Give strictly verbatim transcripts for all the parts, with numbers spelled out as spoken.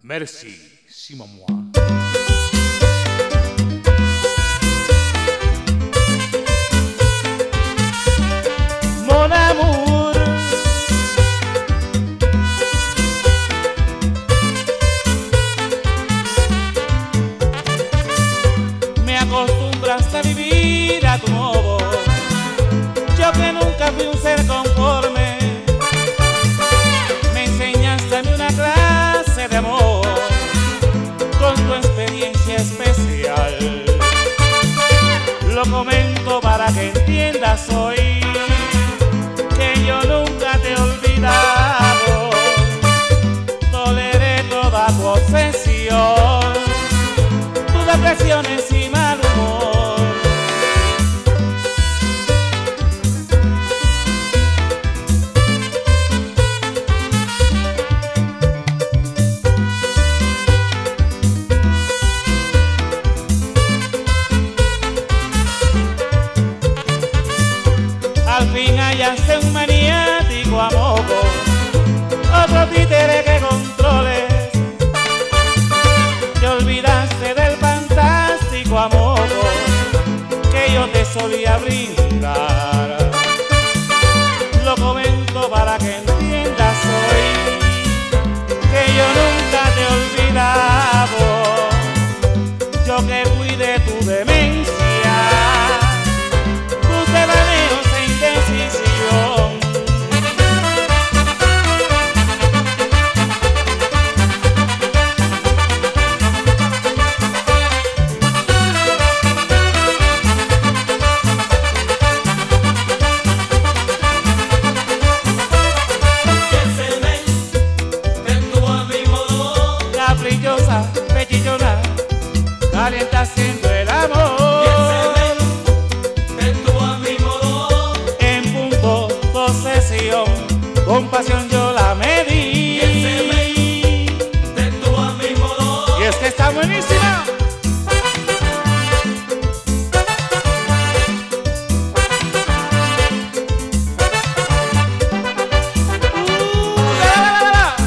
Merci, Simon moi. Mon amour, me acostumbraste a vivir a tu modo. Yo que nunca fui un ser conforme, me enseñaste a mí una clase de amor con tu experiencia especial. Lo comento para que entiendas hoy que yo nunca te he olvidado. Toleré toda tu obsesión, tus depresiones y mal humor. Al fin hallaste un maniático a modo, otro títere que controles. Te olvidaste del fantástico amor que yo te solía brindar. Lo comento para que entiendas hoy que yo nunca te he olvidado. Yo que fui de tu demencia, tus devaneos e indecisión. Caprichosa, pechillona, calienta haciendo el amor. De tu a mi modo, En punto, posesión, con pasión yo la medí. de tu a mi modo, Y es que está buenísima. Uh, la, la, la, la.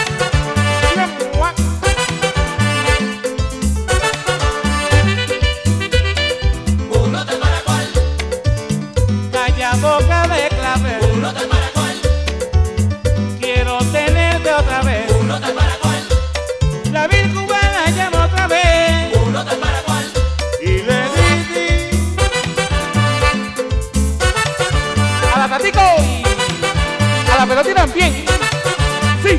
uno tal para cual, Calla boca de clavel, uno tal para cual, quiero tenerte otra vez. uno tal para cual, La vil cubana llama otra vez uno tal para cual, y le di a la Tatico, a la pelotina también. Sí.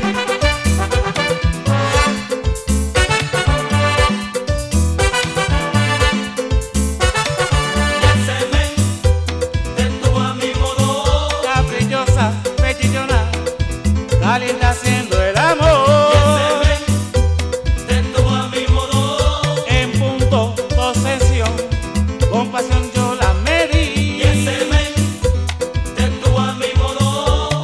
de tu a mi modo, Caprichosa, pechillona, calienta haciendo el amor. de tu a mi modo, En punto, posesión, con pasión yo la medí. de tu a mi modo,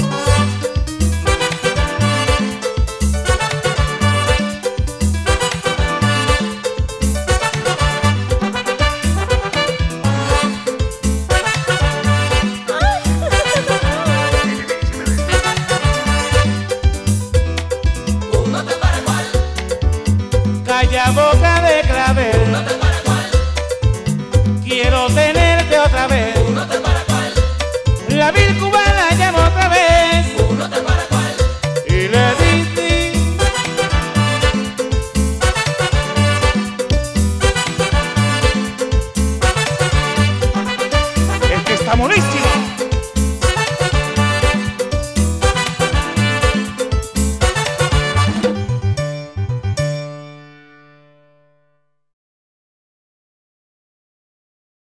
uno tal para cual, Calla boca de clavel, uno tal para cual, quiero tenerte otra vez.